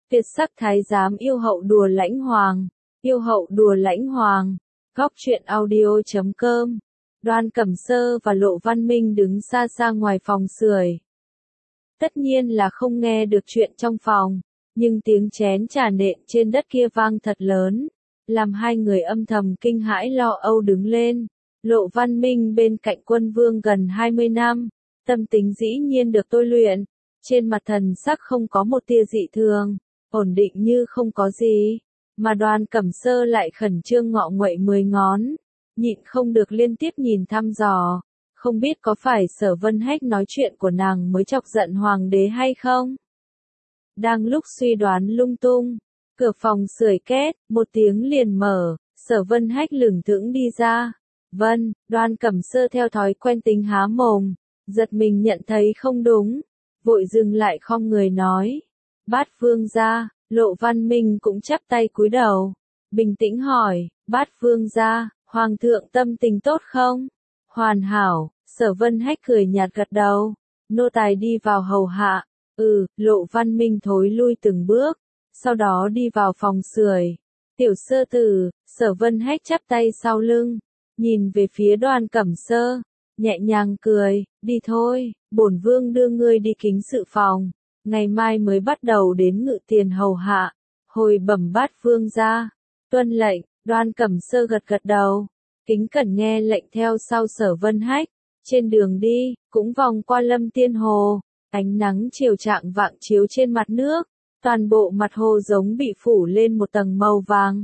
Tuyệt sắc thái giám yêu hậu đùa lãnh hoàng. Yêu hậu đùa lãnh hoàng. Góc truyện audio.com. Đoan Cẩm Sơ và Lộ Văn Minh đứng xa xa ngoài phòng sưởi. Tất nhiên là không nghe được chuyện trong phòng, nhưng tiếng chén trà nện trên đất kia vang thật lớn, làm hai người âm thầm kinh hãi lo âu đứng lên. Lộ Văn Minh bên cạnh Quân Vương gần 20 năm, tâm tính dĩ nhiên được tôi luyện, trên mặt thần sắc không có một tia dị thường, ổn định như không có gì, mà Đoan Cẩm Sơ lại khẩn trương ngọ nguậy 10 ngón, nhịn không được liên tiếp nhìn thăm dò, không biết có phải Sở Vân Hách nói chuyện của nàng mới chọc giận hoàng đế hay không? Đang lúc suy đoán lung tung, cửa phòng sưởi két, một tiếng liền mở, Sở Vân Hách lửng thững đi ra. Vân, Đoan Cẩm Sơ theo thói quen tính há mồm, giật mình nhận thấy không đúng, vội dừng lại khom người nói. Bát vương gia. Lộ Văn Minh cũng chắp tay cúi đầu, bình tĩnh hỏi, Bát vương gia, hoàng thượng tâm tình tốt không? Hoàn hảo. Sở Vân Hách cười nhạt gật đầu, nô tài đi vào hầu hạ. Lộ Văn Minh thối lui từng bước, sau đó đi vào phòng sưởi. Tiểu sơ tử. Sở Vân Hách chắp tay sau lưng, nhìn về phía Đoan Cẩm Sơ, nhẹ nhàng cười, đi thôi, bổn vương đưa ngươi đi kính sự phòng, ngày mai mới bắt đầu đến ngự tiền hầu hạ. Hồi bẩm Bát vương gia. Tuân lệnh. Đoan Cẩm Sơ gật gật đầu, kính cẩn nghe lệnh theo sau Sở Vân Hách. Trên đường đi, cũng vòng qua Lâm Tiên Hồ, ánh nắng chiều chạng vạng chiếu trên mặt nước, toàn bộ mặt hồ giống bị phủ lên một tầng màu vàng.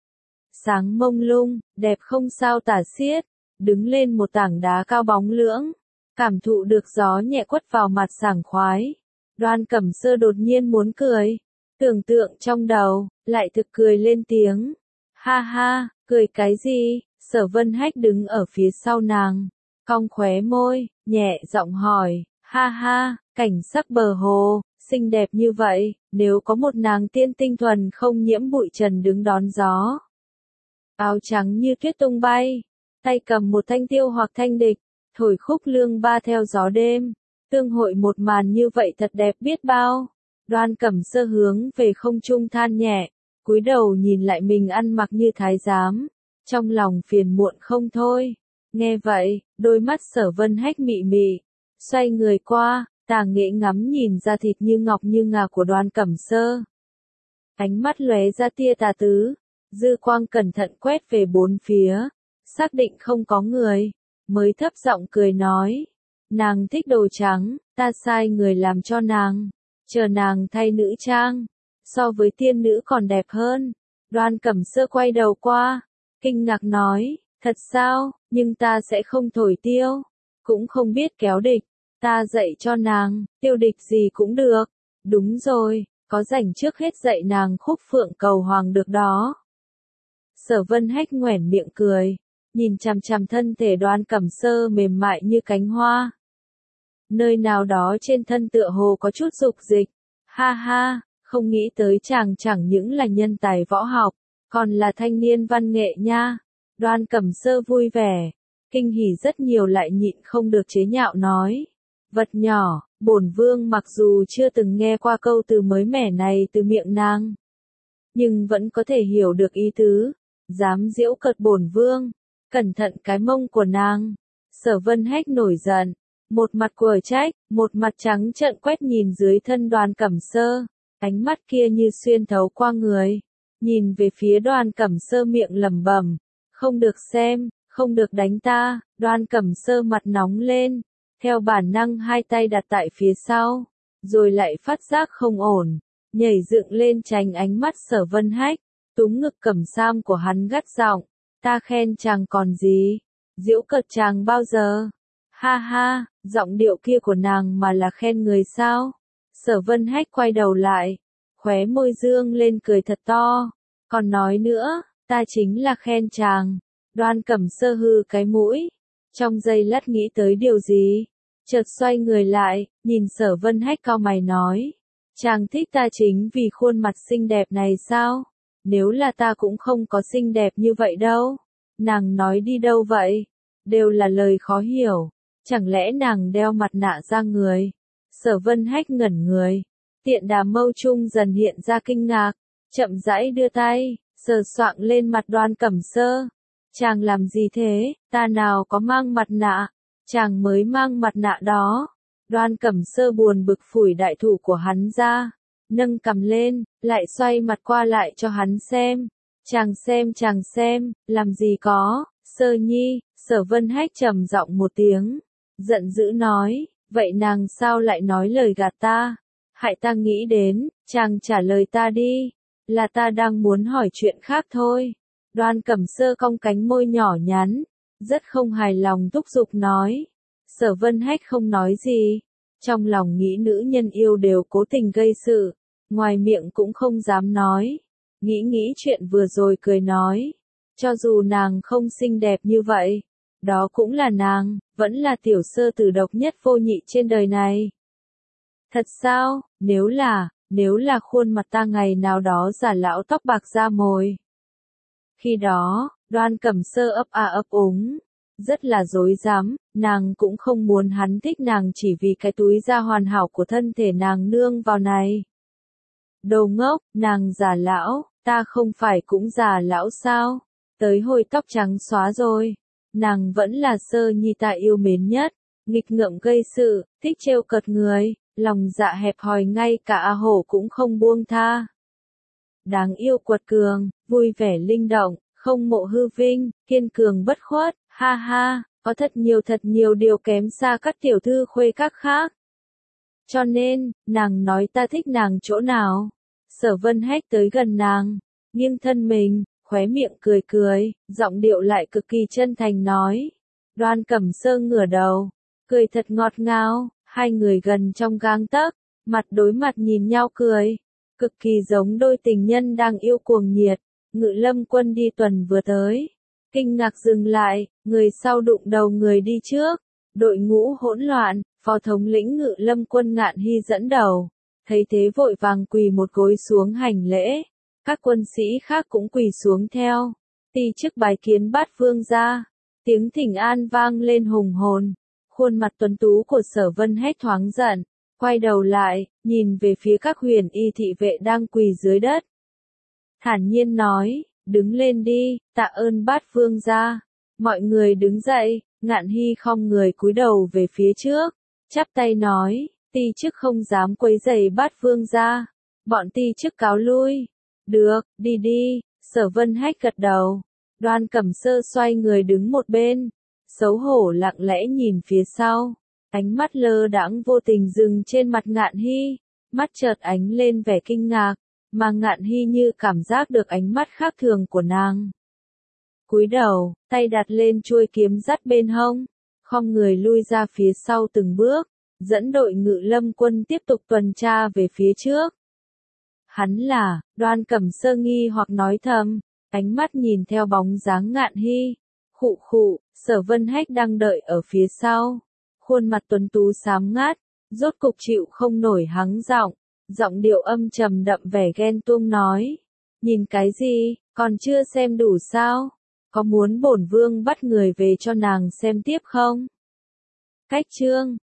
Sáng mông lung, đẹp không sao tả xiết, đứng lên một tảng đá cao bóng lưỡng, cảm thụ được gió nhẹ quất vào mặt sảng khoái. Đoan Cẩm Sơ đột nhiên muốn cười, tưởng tượng trong đầu, lại thực cười lên tiếng. Ha ha, cười cái gì? Sở Vân Hách đứng ở phía sau nàng, cong khóe môi, nhẹ giọng hỏi, ha ha, cảnh sắc bờ hồ, xinh đẹp như vậy, nếu có một nàng tiên tinh thuần không nhiễm bụi trần đứng đón gió. Áo trắng như tuyết tung bay, tay cầm một thanh tiêu hoặc thanh địch, thổi khúc lương ba theo gió đêm, tương hội một màn như vậy thật đẹp biết bao. Đoan Cẩm Sơ hướng về không trung than nhẹ, cúi đầu nhìn lại mình ăn mặc như thái giám, trong lòng phiền muộn không thôi. Nghe vậy, đôi mắt Sở Vân Hách mị mị, xoay người qua, tà nghệ ngắm nhìn ra thịt như ngọc như ngà của Đoan Cẩm Sơ. Ánh mắt lóe ra tia tà tứ, dư quang cẩn thận quét về bốn phía, xác định không có người, mới thấp giọng cười nói, nàng thích đồ trắng, ta sai người làm cho nàng, chờ nàng thay nữ trang, so với tiên nữ còn đẹp hơn. Đoan Cẩm Sơ quay đầu qua, kinh ngạc nói, thật sao, nhưng ta sẽ không thổi tiêu, cũng không biết kéo địch, ta dạy cho nàng, tiêu địch gì cũng được. Đúng rồi, có rảnh trước hết dạy nàng khúc phượng cầu hoàng được đó. Sở Vân Hách nhoẻn miệng cười, nhìn chằm chằm thân thể Đoan Cẩm Sơ mềm mại như cánh hoa. Nơi nào đó trên thân tựa hồ có chút dục dịch, ha ha, không nghĩ tới chàng chẳng những là nhân tài võ học, còn là thanh niên văn nghệ nha. Đoan Cẩm Sơ vui vẻ, kinh hỉ rất nhiều lại nhịn không được chế nhạo nói. Vật nhỏ, bổn vương mặc dù chưa từng nghe qua câu từ mới mẻ này từ miệng nàng, nhưng vẫn có thể hiểu được ý tứ, dám giễu cợt bổn vương, cẩn thận cái mông của nàng. Sở Vân Hách nổi giận, một mặt quở trách, một mặt trắng trợn quét nhìn dưới thân Đoan Cẩm Sơ, ánh mắt kia như xuyên thấu qua người, nhìn về phía Đoan Cẩm Sơ miệng lẩm bẩm, không được xem, không được đánh ta. Đoan Cẩm Sơ mặt nóng lên, theo bản năng hai tay đặt tại phía sau, rồi lại phát giác không ổn, nhảy dựng lên tránh ánh mắt Sở Vân Hách, túm ngực cẩm sam của hắn gắt giọng, ta khen chàng còn gì, giễu cợt chàng bao giờ? Ha ha, giọng điệu kia của nàng mà là khen người sao? Sở Vân Hách quay đầu lại, khóe môi dương lên cười thật to, còn nói nữa, ta chính là khen chàng. Đoan Cẩm Sơ hư cái mũi, trong giây lát nghĩ tới điều gì, chợt xoay người lại, nhìn Sở Vân Hách cau mày nói, chàng thích ta chính vì khuôn mặt xinh đẹp này sao? Nếu là ta cũng không có xinh đẹp như vậy đâu. Nàng nói đi đâu vậy? Đều là lời khó hiểu. Chẳng lẽ nàng đeo mặt nạ ra người? Sở Vân Hách ngẩn người, Tiện đà mâu trung dần hiện ra kinh ngạc, chậm rãi đưa tay, sờ soạng lên mặt Đoan Cẩm Sơ. Chàng làm gì thế, ta nào có mang mặt nạ, chàng mới mang mặt nạ đó. Đoan Cẩm Sơ buồn bực phủi đại thủ của hắn ra, nâng cằm lên, lại xoay mặt qua lại cho hắn xem. Chàng xem, làm gì có, Sơ Nhi, Sở Vân Hách trầm giọng một tiếng, giận dữ nói, vậy nàng sao lại nói lời gạt ta, hại ta nghĩ đến, chàng trả lời ta đi, là ta đang muốn hỏi chuyện khác thôi. Đoan Cẩm Sơ cong cánh môi nhỏ nhắn, rất không hài lòng thúc giục nói. Sở Vân Hách không nói gì, trong lòng nghĩ nữ nhân yêu đều cố tình gây sự, ngoài miệng cũng không dám nói. Nghĩ chuyện vừa rồi cười nói, cho dù nàng không xinh đẹp như vậy, đó cũng là nàng, vẫn là tiểu sơ tử độc nhất vô nhị trên đời này. Thật sao, nếu là khuôn mặt ta ngày nào đó giả lão tóc bạc da mồi. Khi đó, Đoan Cẩm Sơ ấp a ấp úng, rất là dối dám, nàng cũng không muốn hắn thích nàng chỉ vì cái túi da hoàn hảo của thân thể nàng nương vào này. Đồ ngốc, nàng già lão, ta không phải cũng già lão sao, tới hồi tóc trắng xóa rồi, nàng vẫn là Sơ Nhi ta yêu mến nhất, nghịch ngợm gây sự, thích trêu cợt người, lòng dạ hẹp hòi ngay cả A Hổ cũng không buông tha. Đáng yêu quật cường, vui vẻ linh động, không mộ hư vinh, kiên cường bất khuất, ha ha, có thật nhiều điều kém xa các tiểu thư khuê các khác. Cho nên, nàng nói ta thích nàng chỗ nào? Sở Vân Hách tới gần nàng, nghiêng thân mình, khóe miệng cười, giọng điệu lại cực kỳ chân thành nói. Đoan Cẩm Sơ ngửa đầu, cười thật ngọt ngào, hai người gần trong gang tấc, mặt đối mặt nhìn nhau cười, cực kỳ giống đôi tình nhân đang yêu cuồng nhiệt. Ngự Lâm Quân đi tuần vừa tới, kinh ngạc dừng lại, người sau đụng đầu người đi trước, đội ngũ hỗn loạn, phó thống lĩnh Ngự Lâm Quân Ngạn Hy dẫn đầu, thấy thế vội vàng quỳ một gối xuống hành lễ, các quân sĩ khác cũng quỳ xuống theo, ti chức bái kiến Bát Vương gia, tiếng thỉnh an vang lên hùng hồn, khuôn mặt tuấn tú của Sở Vân Hách thoáng giận, quay đầu lại, nhìn về phía các huyền y thị vệ đang quỳ dưới đất. Thản nhiên nói, đứng lên đi, tạ ơn Bát Vương gia. Mọi người đứng dậy, Ngạn Hy khom người cúi đầu về phía trước, chắp tay nói, ti chức không dám quấy rầy Bát Vương gia, bọn ti chức cáo lui. Được, đi, Sở Vân Hách gật đầu. Đoan Cẩm Sơ xoay người đứng một bên, xấu hổ lặng lẽ nhìn phía sau, ánh mắt lơ đãng vô tình dừng trên mặt Ngạn Hy, mắt chợt ánh lên vẻ kinh ngạc, mà Ngạn Hy như cảm giác được ánh mắt khác thường của nàng. Cúi đầu, tay đặt lên chuôi kiếm dắt bên hông, khom người lui ra phía sau từng bước, dẫn đội Ngự Lâm Quân tiếp tục tuần tra về phía trước. Hắn là, Đoan Cẩm Sơ nghi hoặc nói thầm, ánh mắt nhìn theo bóng dáng Ngạn Hy. Khụ, Sở Vân Hách đang đợi ở phía sau, khuôn mặt tuấn tú xám ngát, rốt cục chịu không nổi hắng giọng điệu âm trầm đậm vẻ ghen tuông nói, nhìn cái gì, còn chưa xem đủ sao, có muốn bổn vương bắt người về cho nàng xem tiếp không? Cách chương